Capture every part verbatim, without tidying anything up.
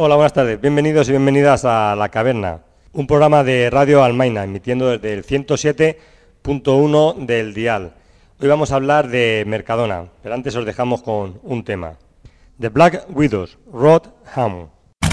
Hola, buenas tardes. Bienvenidos y bienvenidas a La Caverna, un programa de Radio Almaina, emitiendo desde el ciento siete punto uno del dial. Hoy vamos a hablar de Mercadona, pero antes os dejamos con un tema. The Black Widows, Rod Hammond.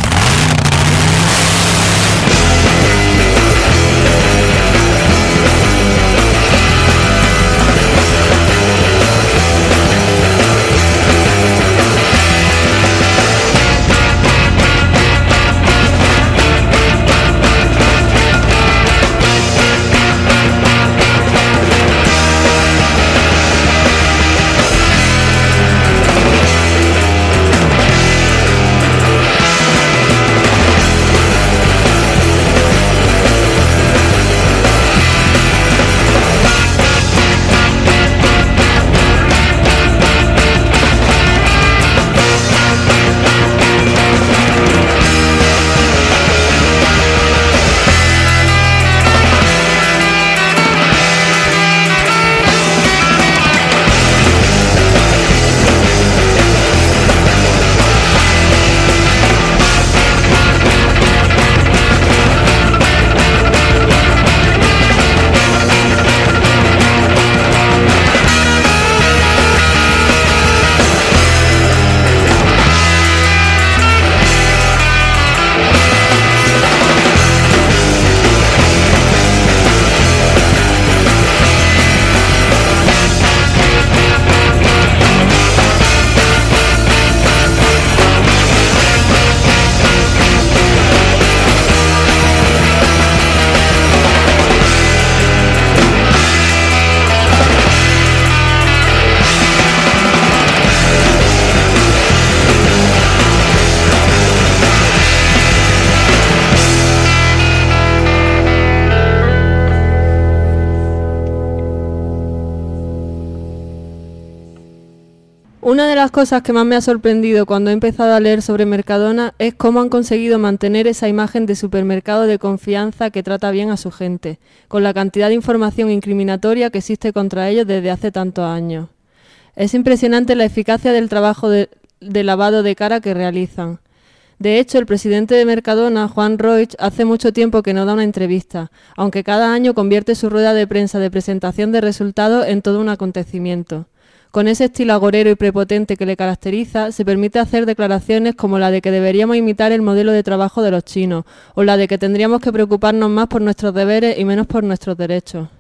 Una de las cosas que más me ha sorprendido cuando he empezado a leer sobre Mercadona es cómo han conseguido mantener esa imagen de supermercado de confianza que trata bien a su gente, con la cantidad de información incriminatoria que existe contra ellos desde hace tantos años. Es impresionante la eficacia del trabajo de, de lavado de cara que realizan. De hecho, el presidente de Mercadona, Juan Roig, hace mucho tiempo que no da una entrevista, aunque cada año convierte su rueda de prensa de presentación de resultados en todo un acontecimiento. Con ese estilo agorero y prepotente que le caracteriza, se permite hacer declaraciones como la de que deberíamos imitar el modelo de trabajo de los chinos, o la de que tendríamos que preocuparnos más por nuestros deberes y menos por nuestros derechos.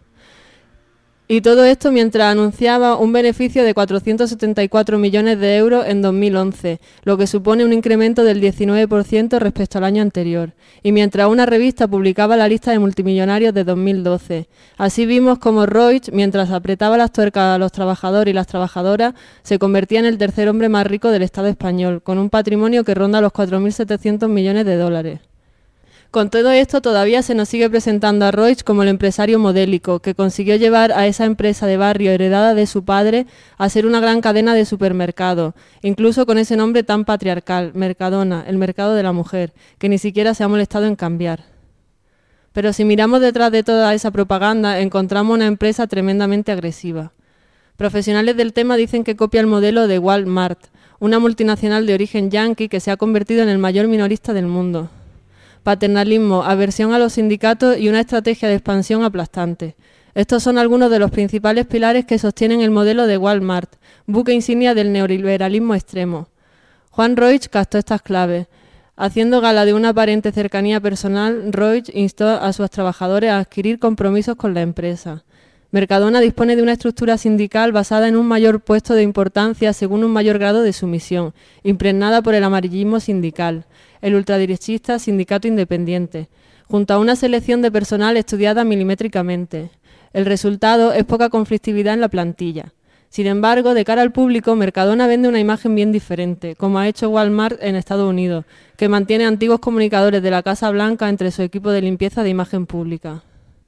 Y todo esto mientras anunciaba un beneficio de cuatrocientos setenta y cuatro millones de euros en dos mil once, lo que supone un incremento del diecinueve por ciento respecto al año anterior, y mientras una revista publicaba la lista de multimillonarios de dos mil doce. Así vimos como Roig, mientras apretaba las tuercas a los trabajadores y las trabajadoras, se convertía en el tercer hombre más rico del Estado español, con un patrimonio que ronda los cuatro mil setecientos millones de dólares. Con todo esto, todavía se nos sigue presentando a Roig como el empresario modélico, que consiguió llevar a esa empresa de barrio heredada de su padre a ser una gran cadena de supermercados, incluso con ese nombre tan patriarcal, Mercadona, el mercado de la mujer, que ni siquiera se ha molestado en cambiar. Pero si miramos detrás de toda esa propaganda, encontramos una empresa tremendamente agresiva. Profesionales del tema dicen que copia el modelo de Walmart, una multinacional de origen yanqui que se ha convertido en el mayor minorista del mundo. Paternalismo, aversión a los sindicatos y una estrategia de expansión aplastante. Estos son algunos de los principales pilares que sostienen el modelo de Walmart, buque insignia del neoliberalismo extremo. Juan Roig captó estas claves. Haciendo gala de una aparente cercanía personal, Roig instó a sus trabajadores a adquirir compromisos con la empresa. Mercadona dispone de una estructura sindical basada en un mayor puesto de importancia según un mayor grado de sumisión, impregnada por el amarillismo sindical, el ultraderechista Sindicato Independiente, junto a una selección de personal estudiada milimétricamente. El resultado es poca conflictividad en la plantilla. Sin embargo, de cara al público, Mercadona vende una imagen bien diferente, como ha hecho Walmart en Estados Unidos, que mantiene antiguos comunicadores de la Casa Blanca entre su equipo de limpieza de imagen pública.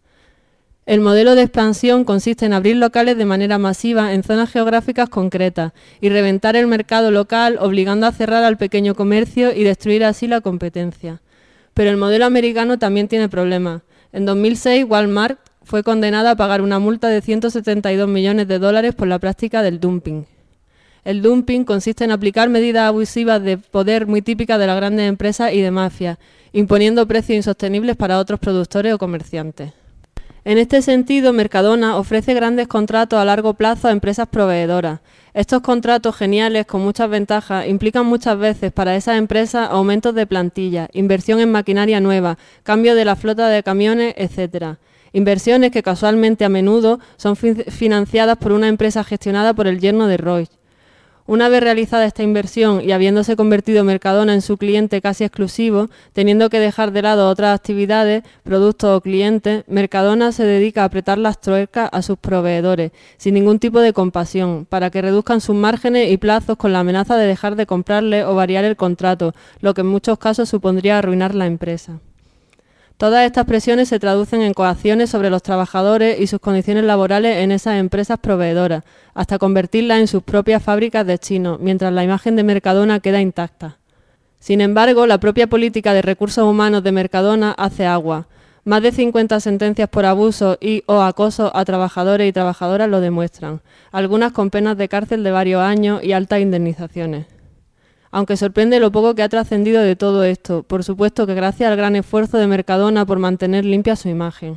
El modelo de expansión consiste en abrir locales de manera masiva en zonas geográficas concretas y reventar el mercado local, obligando a cerrar al pequeño comercio y destruir así la competencia. Pero el modelo americano también tiene problemas. En dos mil seis, Walmart fue condenada a pagar una multa de ciento setenta y dos millones de dólares por la práctica del dumping. El dumping consiste en aplicar medidas abusivas de poder muy típicas de las grandes empresas y de mafias, imponiendo precios insostenibles para otros productores o comerciantes. En este sentido, Mercadona ofrece grandes contratos a largo plazo a empresas proveedoras. Estos contratos geniales, con muchas ventajas, implican muchas veces para esas empresas aumentos de plantilla, inversión en maquinaria nueva, cambio de la flota de camiones, etcétera. Inversiones que casualmente a menudo son fi- financiadas por una empresa gestionada por el yerno de Roig. Una vez realizada esta inversión y habiéndose convertido Mercadona en su cliente casi exclusivo, teniendo que dejar de lado otras actividades, productos o clientes, Mercadona se dedica a apretar las tuercas a sus proveedores, sin ningún tipo de compasión, para que reduzcan sus márgenes y plazos con la amenaza de dejar de comprarle o variar el contrato, lo que en muchos casos supondría arruinar la empresa. Todas estas presiones se traducen en coacciones sobre los trabajadores y sus condiciones laborales en esas empresas proveedoras, hasta convertirlas en sus propias fábricas de chinos, mientras la imagen de Mercadona queda intacta. Sin embargo, la propia política de recursos humanos de Mercadona hace agua. Más de cincuenta sentencias por abuso y o acoso a trabajadores y trabajadoras lo demuestran, algunas con penas de cárcel de varios años y altas indemnizaciones. Aunque sorprende lo poco que ha trascendido de todo esto, por supuesto que gracias al gran esfuerzo de Mercadona por mantener limpia su imagen.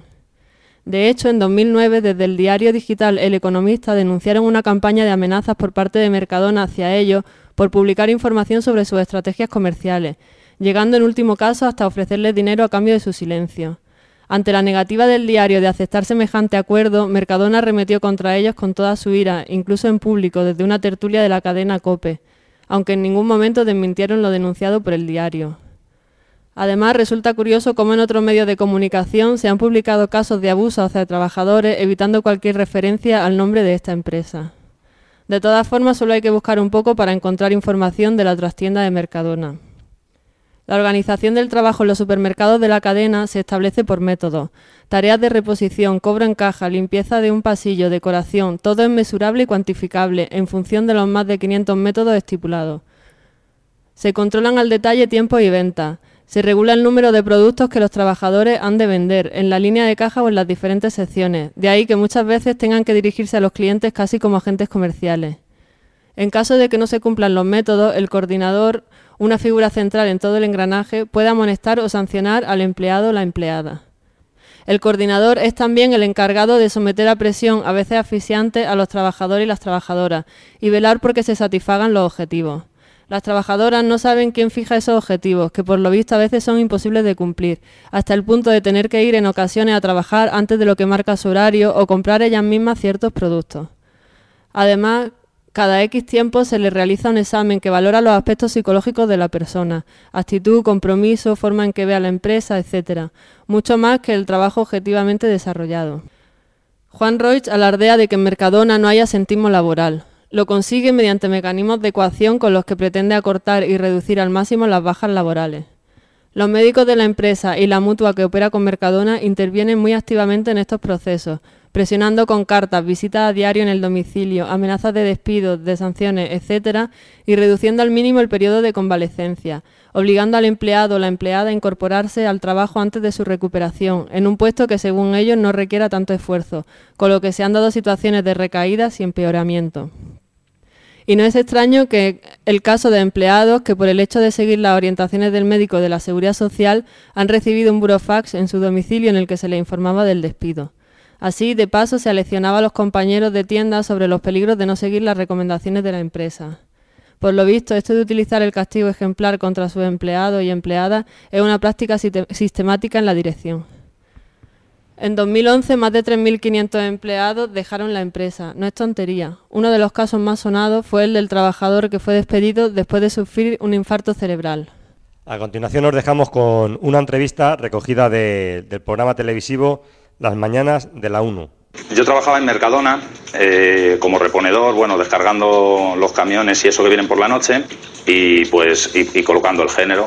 De hecho, en dos mil nueve, desde el diario digital El Economista denunciaron una campaña de amenazas por parte de Mercadona hacia ellos por publicar información sobre sus estrategias comerciales, llegando en último caso hasta ofrecerles dinero a cambio de su silencio. Ante la negativa del diario de aceptar semejante acuerdo, Mercadona arremetió contra ellos con toda su ira, incluso en público, desde una tertulia de la cadena COPE, aunque en ningún momento desmintieron lo denunciado por el diario. Además, resulta curioso cómo en otros medios de comunicación se han publicado casos de abuso hacia trabajadores, evitando cualquier referencia al nombre de esta empresa. De todas formas, solo hay que buscar un poco para encontrar información de la trastienda de Mercadona. La organización del trabajo en los supermercados de la cadena se establece por métodos. Tareas de reposición, cobro en caja, limpieza de un pasillo, decoración, todo es mesurable y cuantificable en función de los más de quinientos métodos estipulados. Se controlan al detalle tiempo y venta. Se regula el número de productos que los trabajadores han de vender, en la línea de caja o en las diferentes secciones. De ahí que muchas veces tengan que dirigirse a los clientes casi como agentes comerciales. En caso de que no se cumplan los métodos, el coordinador, una figura central en todo el engranaje, puede amonestar o sancionar al empleado o la empleada. El coordinador es también el encargado de someter a presión, a veces asfixiante, a los trabajadores y las trabajadoras, y velar por que se satisfagan los objetivos. Las trabajadoras no saben quién fija esos objetivos, que por lo visto a veces son imposibles de cumplir, hasta el punto de tener que ir en ocasiones a trabajar antes de lo que marca su horario o comprar ellas mismas ciertos productos. Además, cada X tiempo se le realiza un examen que valora los aspectos psicológicos de la persona, actitud, compromiso, forma en que ve a la empresa, etcétera, mucho más que el trabajo objetivamente desarrollado. Juan Roig alardea de que en Mercadona no hay asentismo laboral. Lo consigue mediante mecanismos de coacción con los que pretende acortar y reducir al máximo las bajas laborales. Los médicos de la empresa y la mutua que opera con Mercadona intervienen muy activamente en estos procesos, presionando con cartas, visitas a diario en el domicilio, amenazas de despidos, de sanciones, etcétera, y reduciendo al mínimo el periodo de convalecencia, obligando al empleado o la empleada a incorporarse al trabajo antes de su recuperación, en un puesto que según ellos no requiera tanto esfuerzo, con lo que se han dado situaciones de recaídas y empeoramiento. Y no es extraño que el caso de empleados que por el hecho de seguir las orientaciones del médico de la Seguridad Social han recibido un burofax en su domicilio en el que se les informaba del despido. Así, de paso, se aleccionaba a los compañeros de tienda sobre los peligros de no seguir las recomendaciones de la empresa. Por lo visto, esto de utilizar el castigo ejemplar contra sus empleados y empleadas es una práctica sistemática en la dirección. En dos mil once, más de tres mil quinientos empleados dejaron la empresa. No es tontería. Uno de los casos más sonados fue el del trabajador que fue despedido después de sufrir un infarto cerebral. A continuación nos dejamos con una entrevista recogida de, del programa televisivo Las Mañanas de la ONU. Yo trabajaba en Mercadona eh, como reponedor, bueno, descargando los camiones y eso que vienen por la noche y pues y, y colocando el género.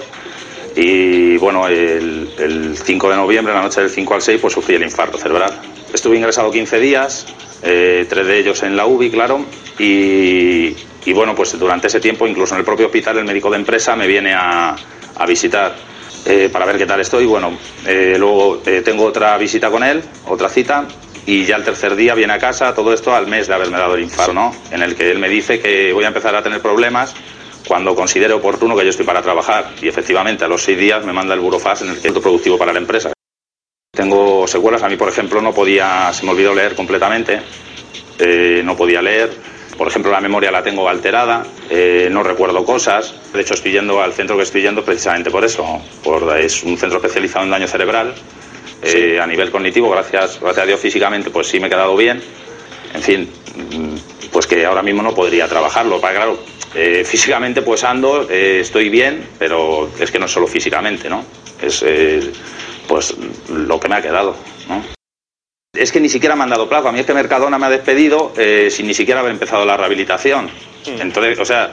Y bueno, el, el cinco de noviembre, la noche del cinco al seis, pues sufrí el infarto cerebral. Estuve ingresado quince días, eh, tres de ellos en la U B I, claro, y, y bueno, pues durante ese tiempo, incluso en el propio hospital, el médico de empresa me viene a, a visitar eh, para ver qué tal estoy. Bueno, eh, luego eh, tengo otra visita con él, otra cita, y ya el tercer día viene a casa, todo esto al mes de haberme dado el infarto, ¿no? En el que él me dice que voy a empezar a tener problemas cuando considere oportuno que yo estoy para trabajar. Y efectivamente, a los seis días me manda el burofax en el que es productivo para la empresa. Tengo secuelas, a mí por ejemplo no podía, se me olvidó leer completamente, eh, no podía leer. Por ejemplo, la memoria la tengo alterada, eh, no recuerdo cosas. De hecho, estoy yendo al centro que estoy yendo precisamente por eso. Por, es un centro especializado en daño cerebral. Eh, sí. A nivel cognitivo, gracias, gracias a Dios físicamente, pues sí me he quedado bien. En fin, pues que ahora mismo no podría trabajarlo. Para, claro, eh, físicamente pues ando, eh, estoy bien, pero es que no es solo físicamente, ¿no? Es eh, pues lo que me ha quedado, ¿no? Es que ni siquiera me han dado plazo. A mí es que Mercadona me ha despedido eh, sin ni siquiera haber empezado la rehabilitación. Entonces, o sea,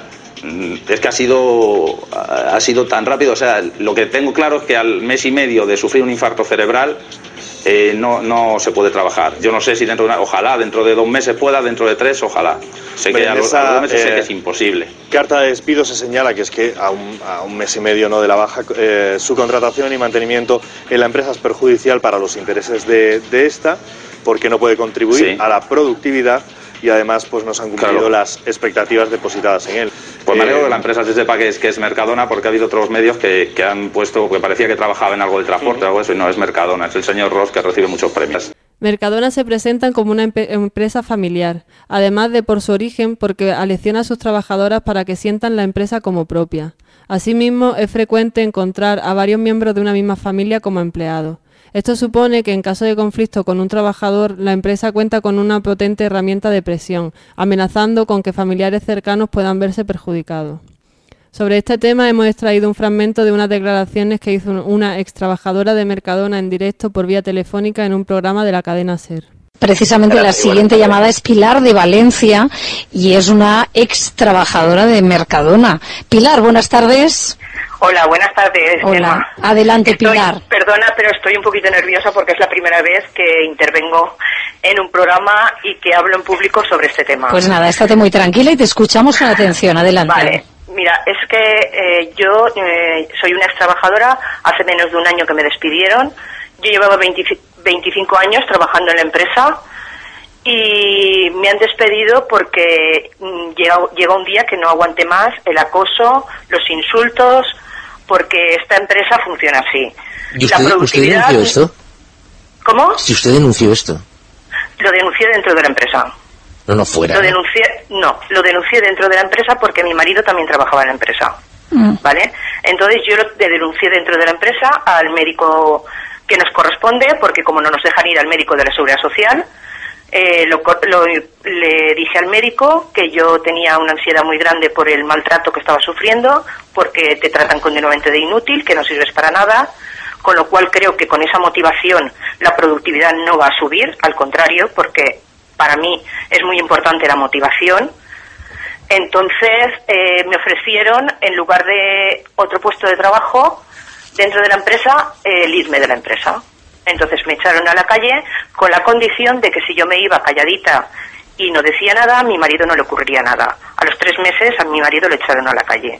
es que ha sido ha sido tan rápido. O sea, lo que tengo claro es que al mes y medio de sufrir un infarto cerebral eh, no no se puede trabajar. Yo no sé si dentro de una, ojalá dentro de dos meses pueda, dentro de tres, ojalá. Sé que a los, a los meses eh, sé que es imposible. Carta de despido se señala que es que a un, a un mes y medio no de la baja, eh, su contratación y mantenimiento en la empresa es perjudicial para los intereses de, de esta, porque no puede contribuir sí. a la productividad y además pues no se han cumplido claro. las expectativas depositadas en él. Pues me alegro eh, que la empresa se sepa que es, que es Mercadona, porque ha habido otros medios que, que han puesto, que parecía que trabajaba en algo de transporte o uh-huh. algo de eso, y no, es Mercadona, es el señor Ross que recibe muchos premios. Mercadona se presentan como una empe- empresa familiar, además de por su origen, porque alecciona a sus trabajadoras para que sientan la empresa como propia. Asimismo, es frecuente encontrar a varios miembros de una misma familia como empleados. Esto supone que en caso de conflicto con un trabajador, la empresa cuenta con una potente herramienta de presión, amenazando con que familiares cercanos puedan verse perjudicados. Sobre este tema hemos extraído un fragmento de unas declaraciones que hizo una ex trabajadora de Mercadona en directo por vía telefónica en un programa de la cadena SER. Precisamente la siguiente llamada es Pilar de Valencia y es una ex trabajadora de Mercadona. Pilar, buenas tardes. Hola, buenas tardes. Hola, Emma. Adelante, estoy, Pilar. Perdona, pero estoy un poquito nerviosa porque es la primera vez que intervengo en un programa y que hablo en público sobre este tema. Pues nada, estate muy tranquila y te escuchamos con atención. Adelante. Vale. Mira, es que eh, yo eh, soy una ex trabajadora, hace menos de un año que me despidieron. Yo llevaba veinticinco años trabajando en la empresa y me han despedido porque mm, llega, llega un día que no aguanté más el acoso, los insultos, porque esta empresa funciona así. ¿Y usted, la productividad, usted denunció esto? ¿Cómo? Si usted denunció esto. Lo denuncié dentro de la empresa. No, no fuera. Lo denuncié, no, lo denuncié dentro de la empresa porque mi marido también trabajaba en la empresa, mm. ¿vale? Entonces yo lo denuncié dentro de la empresa al médico que nos corresponde, porque como no nos dejan ir al médico de la Seguridad Social, eh, lo, lo, le dije al médico que yo tenía una ansiedad muy grande por el maltrato que estaba sufriendo, porque te tratan continuamente de inútil, que no sirves para nada, con lo cual creo que con esa motivación la productividad no va a subir, al contrario, porque para mí es muy importante la motivación. Entonces eh, me ofrecieron, en lugar de otro puesto de trabajo dentro de la empresa, eh, el irme de la empresa. Entonces me echaron a la calle con la condición de que si yo me iba calladita y no decía nada, a mi marido no le ocurriría nada. A los tres meses a mi marido le echaron a la calle.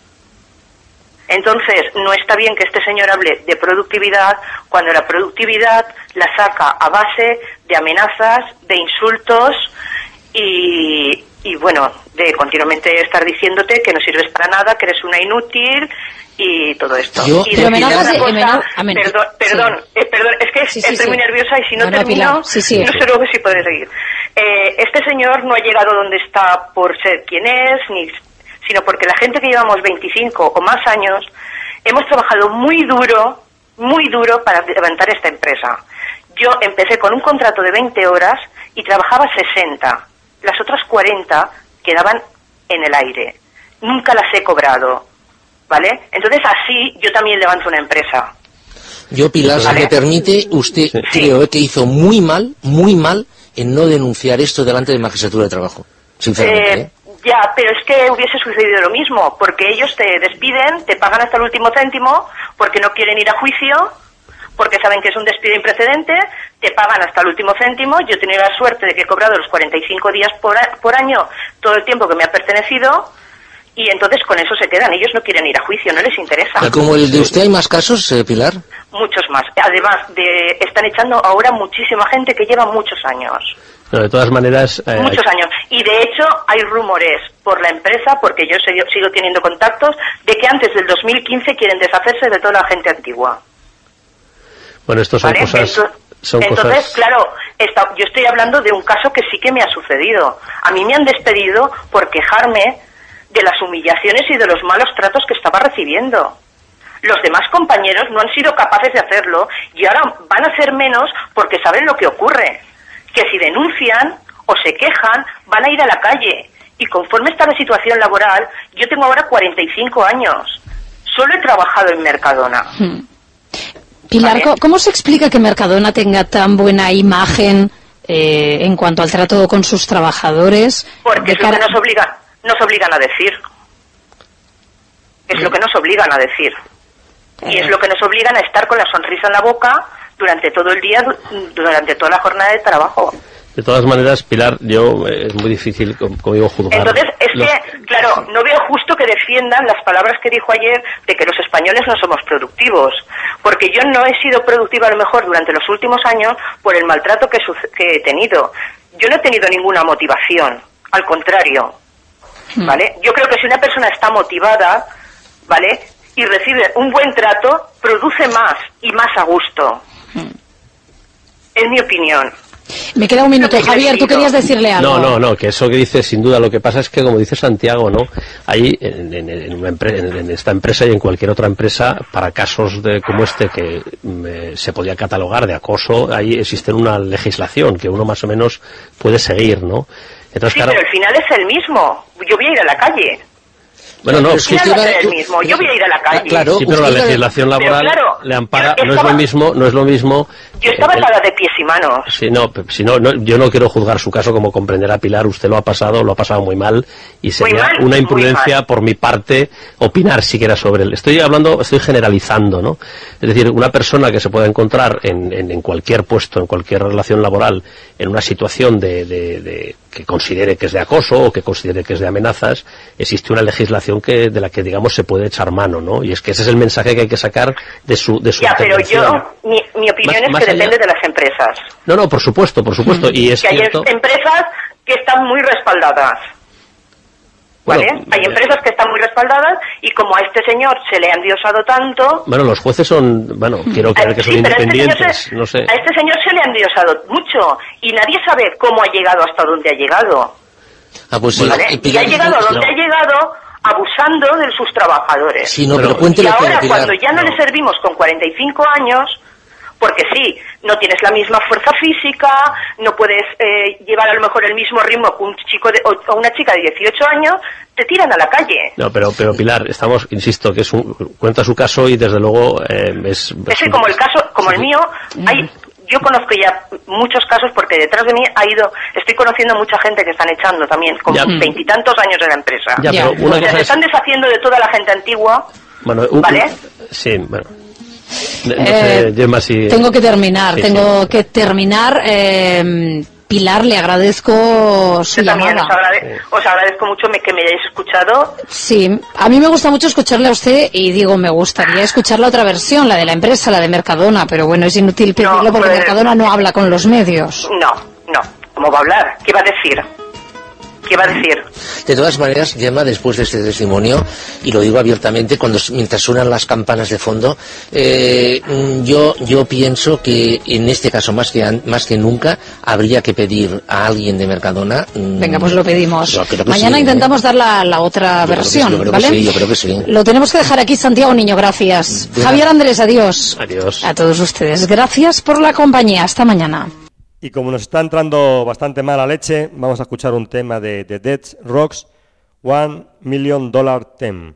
Entonces, no está bien que este señor hable de productividad cuando la productividad la saca a base de amenazas, de insultos y, y bueno, de continuamente estar diciéndote que no sirves para nada, que eres una inútil y todo esto. Yo, y de amenazas de, cosa, amenaz, perdón, perdón, sí. eh, perdón, es que sí, sí, estoy sí. muy nerviosa y si no, no termino, no, sí, sí. no sé luego si puedo seguir. Eh, este señor no ha llegado donde está por ser quien es, ni sino porque la gente que llevamos veinticinco o más años hemos trabajado muy duro, muy duro para levantar esta empresa. Yo empecé con un contrato de veinte horas y trabajaba sesenta. Las otras cuarenta quedaban en el aire. Nunca las he cobrado, ¿vale? Entonces así yo también levanto una empresa. Yo, Pilar, ¿vale? Si me permite, usted sí. creo que hizo muy mal, muy mal en no denunciar esto delante de Magistratura de Trabajo, sinceramente, ¿eh? ¿eh? Ya, pero es que hubiese sucedido lo mismo, porque ellos te despiden, te pagan hasta el último céntimo, porque no quieren ir a juicio, porque saben que es un despido imprecedente, te pagan hasta el último céntimo. Yo he tenido la suerte de que he cobrado los cuarenta y cinco días por, a, por año, todo el tiempo que me ha pertenecido, y entonces con eso se quedan. Ellos no quieren ir a juicio, no les interesa. ¿Y como el de usted hay más casos, eh, Pilar? muchos más. Además, de están echando ahora muchísima gente que lleva muchos años. No, de todas maneras... Eh, muchos años. Y de hecho hay rumores por la empresa, porque yo sigo, sigo teniendo contactos, de que antes del dos mil quince quieren deshacerse de toda la gente antigua. Bueno, esto son ¿vale? cosas... Entonces, son entonces cosas... claro, esta, yo estoy hablando de un caso que sí que me ha sucedido. A mí me han despedido por quejarme de las humillaciones y de los malos tratos que estaba recibiendo. Los demás compañeros no han sido capaces de hacerlo y ahora van a hacer menos porque saben lo que ocurre. Que si denuncian o se quejan, van a ir a la calle. Y conforme está la situación laboral, yo tengo ahora cuarenta y cinco años. Solo he trabajado en Mercadona. Hmm. Pilar, ¿vale? ¿Cómo se explica que Mercadona tenga tan buena imagen eh, en cuanto al trato con sus trabajadores? Porque es cara... lo que nos obligan, nos obligan a decir. Es lo que nos obligan a decir. Y es lo que nos obligan a estar con la sonrisa en la boca durante todo el día, durante toda la jornada de trabajo. De todas maneras, Pilar, yo eh, es muy difícil, como digo, juzgar. Entonces, es los... que, claro, no veo justo que defiendan las palabras que dijo ayer de que los españoles no somos productivos. Porque yo no he sido productiva a lo mejor durante los últimos años por el maltrato que, que he tenido. Yo no he tenido ninguna motivación, al contrario, ¿vale? Yo creo que si una persona está motivada, ¿vale?, y recibe un buen trato, produce más y más a gusto. Es mi opinión. Me queda un minuto, Javier, tú querías decirle algo. No, no, no, que eso que dices, sin duda, lo que pasa es que, como dice Santiago, ¿no? Ahí, en, en, en, una empre en esta empresa y en cualquier otra empresa, para casos de, como este, que eh, se podía catalogar de acoso, ahí existe una legislación que uno más o menos puede seguir, ¿no? Entonces, sí, claro, pero el final es el mismo. Yo voy a ir a la calle. Bueno, no, sí, sí, el mismo. Yo voy a ir a la calle. Claro, sí, pero la legislación laboral claro, le ampara, no es lo mismo, no es lo mismo. Yo estaba atada de pies y manos. Sí, no, si no, no, yo no quiero juzgar su caso, como comprenderá Pilar, usted lo ha pasado, lo ha pasado muy mal y sería mal, una imprudencia por mi parte opinar siquiera sobre él. Estoy hablando, estoy generalizando, ¿no? Es decir, una persona que se pueda encontrar en, en, en cualquier puesto, en cualquier relación laboral, en una situación de, de, de que considere que es de acoso o que considere que es de amenazas, existe una legislación que de la que, digamos, se puede echar mano, ¿no? Y es que ese es el mensaje que hay que sacar de su de su Ya, pero yo, mi, mi opinión más, es más que allá... depende de las empresas. No, no, por supuesto, por supuesto. Y es que cierto... hay empresas que están muy respaldadas. ¿Vale? Bueno, hay empresas que están muy respaldadas y como a este señor se le ha endiosado tanto... Bueno, los jueces son, bueno, quiero creer que son sí, independientes, este se, no sé. A este señor se le ha endiosado mucho y nadie sabe cómo ha llegado hasta donde ha llegado. Ah, pues sí. ¿Vale? Y ha llegado a donde no. ha llegado abusando de sus trabajadores. Sí, no, pero, pero y ahora, cuando ya no, no le servimos con cuarenta y cinco años... Porque sí, no tienes la misma fuerza física, no puedes eh, llevar a lo mejor el mismo ritmo que un chico de, o una chica de dieciocho años, te tiran a la calle. No, pero pero Pilar, estamos, insisto, que es un, cuenta su caso y desde luego eh, es... Es que como el caso, como sí. el mío, hay, yo conozco ya muchos casos porque detrás de mí ha ido, estoy conociendo mucha gente que están echando también, con veintitantos años de la empresa. Ya, pero una o sea, cosa se es... están deshaciendo de toda la gente antigua, bueno, un, ¿vale? Sí, bueno... No sé, eh, Gemma, si... Tengo que terminar, sí, tengo sí. que terminar. Eh, Pilar, le agradezco su Yo también llamada. Os, agrade os agradezco mucho me que me hayáis escuchado. Sí, a mí me gusta mucho escucharle a usted y digo, me gustaría escuchar la otra versión, la de la empresa, la de Mercadona, pero bueno, es inútil pedirlo no, porque pues, Mercadona no habla con los medios. No, no, ¿cómo va a hablar? ¿Qué va a decir? ¿Qué va a decir? De todas maneras, Gemma, después de este testimonio, y lo digo abiertamente, cuando mientras suenan las campanas de fondo, eh, yo yo pienso que en este caso más que más que nunca habría que pedir a alguien de Mercadona. Venga, pues lo pedimos. Mañana sí, intentamos ¿eh? dar la, la otra yo versión, creo que, yo creo ¿vale? Que sí, yo creo que sí. Lo tenemos que dejar aquí, Santiago Niño, gracias. Deja. Javier Andrés, adiós. Adiós. A todos ustedes, gracias por la compañía. Hasta mañana. Y como nos está entrando bastante mala leche, vamos a escuchar un tema de The Dead Rocks, One Million Dollar Theme.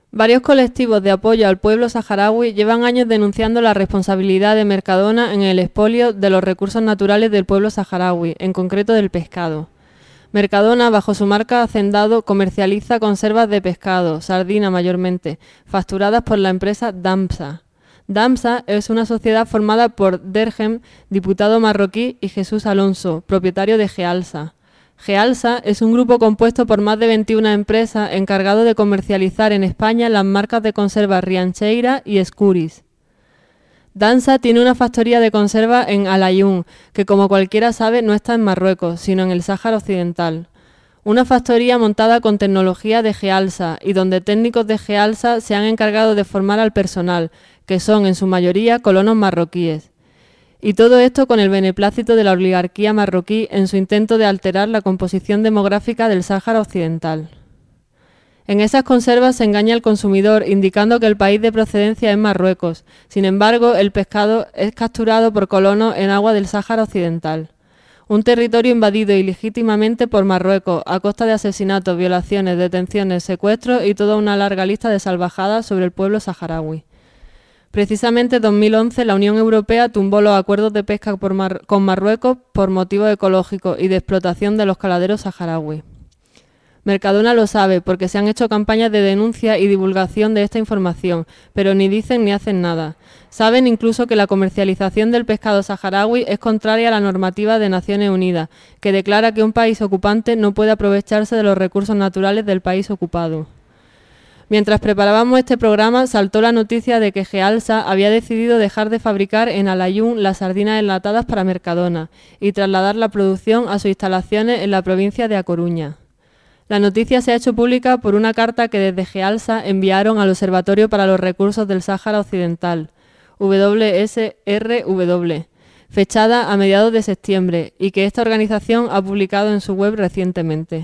Varios colectivos de apoyo al pueblo saharaui llevan años denunciando la responsabilidad de Mercadona en el expolio de los recursos naturales del pueblo saharaui, en concreto del pescado. Mercadona, bajo su marca Hacendado, comercializa conservas de pescado, sardina mayormente, facturadas por la empresa Damsa. Damsa es una sociedad formada por Derhem, diputado marroquí, y Jesús Alonso, propietario de Gealsa. Gealsa es un grupo compuesto por más de veintiuna empresas encargado de comercializar en España las marcas de conserva Riancheira y Escuris. Damsa tiene una factoría de conserva en Al-Ayoun, que como cualquiera sabe no está en Marruecos, sino en el Sáhara Occidental. Una factoría montada con tecnología de Gealsa y donde técnicos de Gealsa se han encargado de formar al personal, que son en su mayoría colonos marroquíes. Y todo esto con el beneplácito de la oligarquía marroquí en su intento de alterar la composición demográfica del Sáhara Occidental. En esas conservas se engaña al consumidor indicando que el país de procedencia es Marruecos. Sin embargo, el pescado es capturado por colonos en agua del Sáhara Occidental. Un territorio invadido ilegítimamente por Marruecos a costa de asesinatos, violaciones, detenciones, secuestros y toda una larga lista de salvajadas sobre el pueblo saharaui. Precisamente en dos mil once la Unión Europea tumbó los acuerdos de pesca por Mar- con Marruecos por motivos ecológicos y de explotación de los caladeros saharauis. Mercadona lo sabe porque se han hecho campañas de denuncia y divulgación de esta información, pero ni dicen ni hacen nada. Saben incluso que la comercialización del pescado saharaui es contraria a la normativa de Naciones Unidas, que declara que un país ocupante no puede aprovecharse de los recursos naturales del país ocupado. Mientras preparábamos este programa, saltó la noticia de que Gealsa había decidido dejar de fabricar en Al-Ayoun las sardinas enlatadas para Mercadona y trasladar la producción a sus instalaciones en la provincia de A Coruña. La noticia se ha hecho pública por una carta que desde Gealsa enviaron al Observatorio para los Recursos del Sáhara Occidental, W S R W, fechada a mediados de septiembre y que esta organización ha publicado en su web recientemente.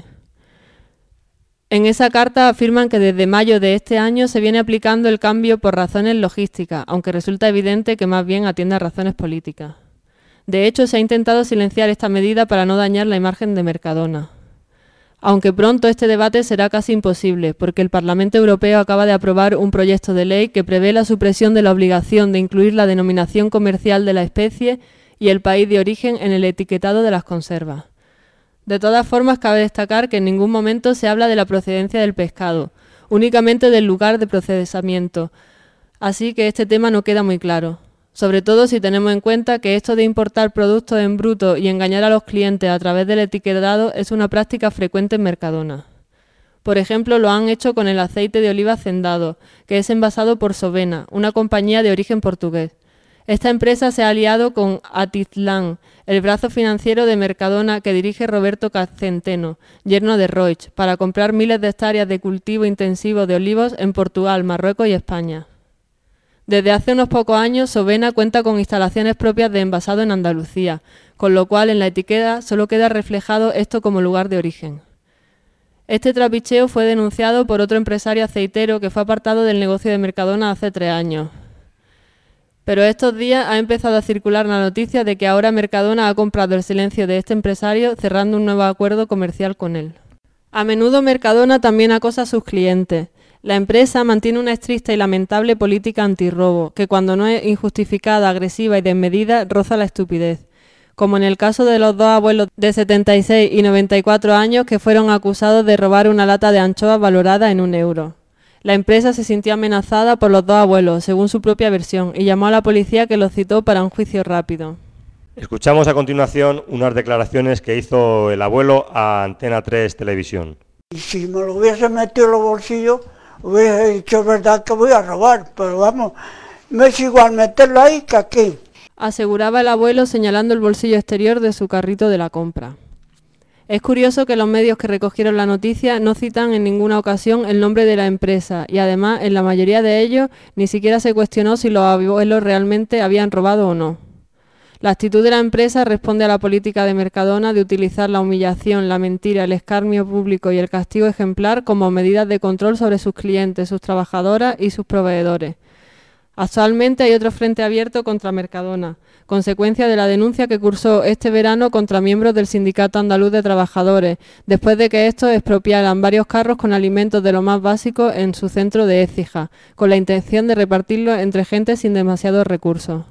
En esa carta afirman que desde mayo de este año se viene aplicando el cambio por razones logísticas, aunque resulta evidente que más bien atiende a razones políticas. De hecho, se ha intentado silenciar esta medida para no dañar la imagen de Mercadona. Aunque pronto este debate será casi imposible, porque el Parlamento Europeo acaba de aprobar un proyecto de ley que prevé la supresión de la obligación de incluir la denominación comercial de la especie y el país de origen en el etiquetado de las conservas. De todas formas, cabe destacar que en ningún momento se habla de la procedencia del pescado, únicamente del lugar de procesamiento, así que este tema no queda muy claro, sobre todo si tenemos en cuenta que esto de importar productos en bruto y engañar a los clientes a través del etiquetado es una práctica frecuente en Mercadona. Por ejemplo, lo han hecho con el aceite de oliva Hacendado, que es envasado por Sovena, una compañía de origen portugués. Esta empresa se ha aliado con Atitlan, el brazo financiero de Mercadona que dirige Roberto Centeno, yerno de Roig, para comprar miles de hectáreas de cultivo intensivo de olivos en Portugal, Marruecos y España. Desde hace unos pocos años, Sovena cuenta con instalaciones propias de envasado en Andalucía, con lo cual en la etiqueta solo queda reflejado esto como lugar de origen. Este trapicheo fue denunciado por otro empresario aceitero que fue apartado del negocio de Mercadona hace tres años. Pero estos días ha empezado a circular la noticia de que ahora Mercadona ha comprado el silencio de este empresario cerrando un nuevo acuerdo comercial con él. A menudo Mercadona también acosa a sus clientes. La empresa mantiene una estricta y lamentable política antirrobo, que cuando no es injustificada, agresiva y desmedida, roza la estupidez. Como en el caso de los dos abuelos de setenta y seis y noventa y cuatro años que fueron acusados de robar una lata de anchoas valorada en un euro. La empresa se sintió amenazada por los dos abuelos, según su propia versión, y llamó a la policía que los citó para un juicio rápido. Escuchamos a continuación unas declaraciones que hizo el abuelo a Antena tres Televisión. Y si me lo hubiese metido en los bolsillos, hubiese dicho verdad que voy a robar, pero vamos, me es igual meterlo ahí que aquí. Aseguraba el abuelo señalando el bolsillo exterior de su carrito de la compra. Es curioso que los medios que recogieron la noticia no citan en ninguna ocasión el nombre de la empresa y además en la mayoría de ellos ni siquiera se cuestionó si los abuelos realmente habían robado o no. La actitud de la empresa responde a la política de Mercadona de utilizar la humillación, la mentira, el escarnio público y el castigo ejemplar como medidas de control sobre sus clientes, sus trabajadoras y sus proveedores. Actualmente hay otro frente abierto contra Mercadona, consecuencia de la denuncia que cursó este verano contra miembros del Sindicato Andaluz de Trabajadores, después de que estos expropiaran varios carros con alimentos de lo más básico en su centro de Écija, con la intención de repartirlos entre gente sin demasiados recursos.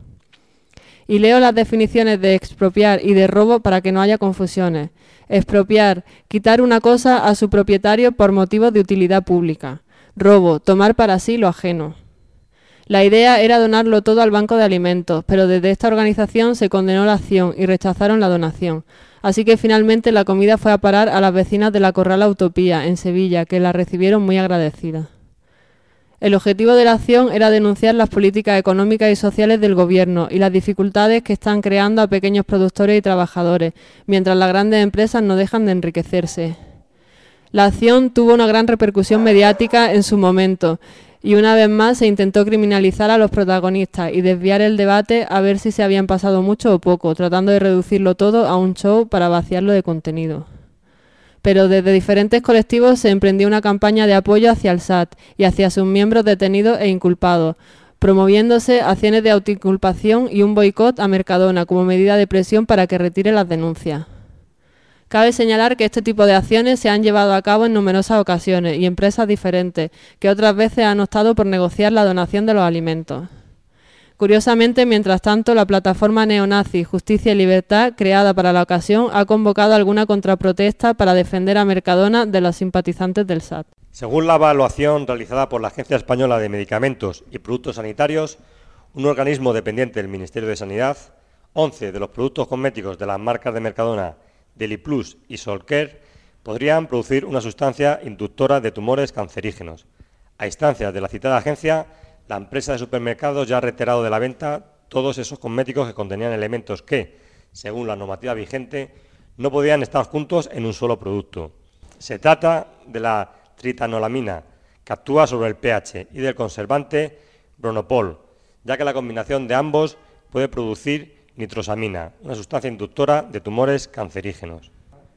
Y leo las definiciones de expropiar y de robo para que no haya confusiones. Expropiar, quitar una cosa a su propietario por motivos de utilidad pública. Robo, tomar para sí lo ajeno. La idea era donarlo todo al banco de alimentos, pero desde esta organización se condenó la acción y rechazaron la donación. Así que finalmente la comida fue a parar a las vecinas de la Corrala Utopía, en Sevilla, que la recibieron muy agradecidas. El objetivo de la acción era denunciar las políticas económicas y sociales del gobierno y las dificultades que están creando a pequeños productores y trabajadores, mientras las grandes empresas no dejan de enriquecerse. La acción tuvo una gran repercusión mediática en su momento, y una vez más se intentó criminalizar a los protagonistas y desviar el debate a ver si se habían pasado mucho o poco, tratando de reducirlo todo a un show para vaciarlo de contenido. Pero desde diferentes colectivos se emprendió una campaña de apoyo hacia el S A T y hacia sus miembros detenidos e inculpados, promoviéndose acciones de autoinculpación y un boicot a Mercadona como medida de presión para que retire las denuncias. Cabe señalar que este tipo de acciones se han llevado a cabo en numerosas ocasiones y empresas diferentes, que otras veces han optado por negociar la donación de los alimentos. Curiosamente, mientras tanto, la plataforma neonazi Justicia y Libertad, creada para la ocasión, ha convocado alguna contraprotesta para defender a Mercadona de los simpatizantes del S A T. Según la evaluación realizada por la Agencia Española de Medicamentos y Productos Sanitarios, un organismo dependiente del Ministerio de Sanidad, once de los productos cosméticos de las marcas de Mercadona, Deliplus y Solcare, podrían producir una sustancia inductora de tumores cancerígenos. A instancias de la citada agencia, la empresa de supermercados ya ha retirado de la venta todos esos cosméticos que contenían elementos que, según la normativa vigente, no podían estar juntos en un solo producto. Se trata de la tritanolamina, que actúa sobre el pH, y del conservante Bronopol, ya que la combinación de ambos puede producir nitrosamina, una sustancia inductora de tumores cancerígenos.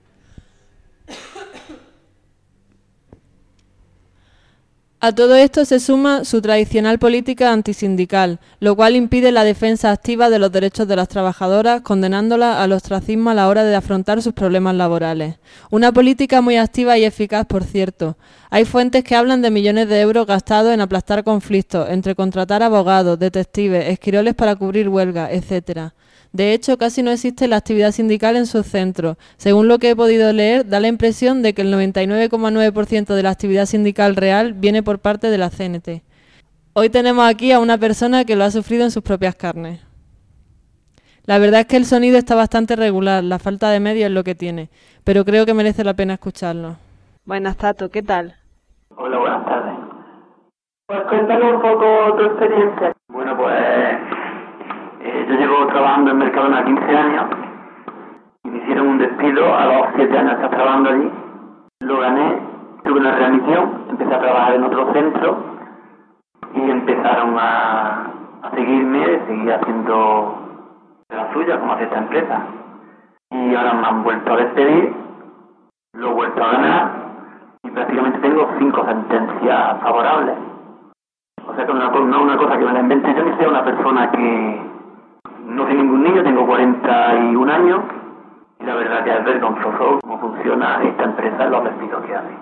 A todo esto se suma su tradicional política antisindical, lo cual impide la defensa activa de los derechos de las trabajadoras, condenándolas al ostracismo a la hora de afrontar sus problemas laborales. Una política muy activa y eficaz, por cierto. Hay fuentes que hablan de millones de euros gastados en aplastar conflictos, entre contratar abogados, detectives, esquiroles para cubrir huelgas, etcétera. De hecho, casi no existe la actividad sindical en sus centros. Según lo que he podido leer, da la impresión de que el noventa y nueve coma nueve por ciento de la actividad sindical real viene por parte de la C N T. Hoy tenemos aquí a una persona que lo ha sufrido en sus propias carnes. La verdad es que el sonido está bastante regular, la falta de medios es lo que tiene, pero creo que merece la pena escucharlo. Buenas, Tato, ¿qué tal? Hola, buenas tardes. Pues cuéntanos un poco tu experiencia. Bueno, pues eh, yo llevo trabajando en Mercadona quince años y me hicieron un despido a los siete años de estar trabajando allí. Lo gané, tuve una readmisión, empecé a trabajar en otro centro y empezaron a, a seguirme, seguí haciendo de la suya, como hace esta empresa. Y ahora me han vuelto a despedir, lo he vuelto a ganar y prácticamente tengo cinco sentencias favorables. O sea que no es una, una cosa que me la inventé yo, ni sea una persona que no soy ningún niño, tengo cuarenta y un años y la verdad que es vergonzoso cómo funciona esta empresa y los despidos que hace.